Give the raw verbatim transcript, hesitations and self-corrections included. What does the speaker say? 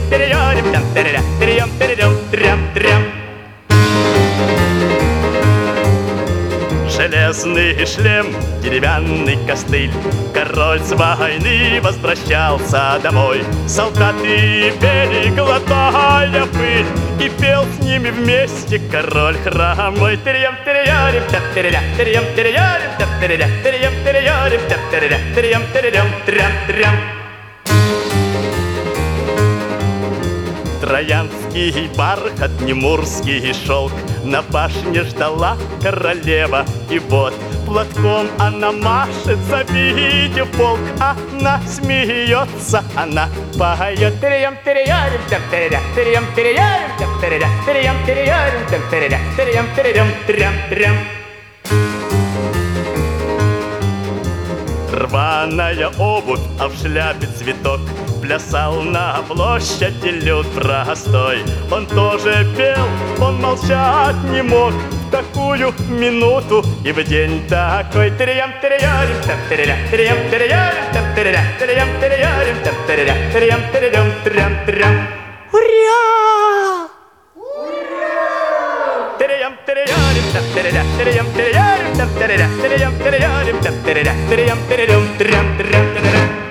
терем, там терем, терем, терем, трям, трям. Железный шлем, деревянный костыль. Король с войны возвращался домой. Солдаты пели, глотая пыль, и пел с ними вместе король хромой. Терем, терем, терем, терем, терем, терем, терем, терем, терем, терем, терем, трям, трям. Троянский бархат, немурский шелк, на башне ждала королева. И вот платком она машет, завидев полк. Она смеется, она поет. Терем, терем, терем, терем, терем, терем, терем, терем, терем, терем, терем, трям, трям. Рваная обувь, а в шляпе цветок. Плясал на площади люд простой. Он тоже пел, он молчать не мог в такую минуту и в день такой. Терем, терем, терем, терем, терем, терем, терем, терем, терем, терем, терем, трям, трям. Ура! Ура! Терем, терем, терем, терем, терем, терем, терем, терем, терем, терем, терем, терем, трям, трям.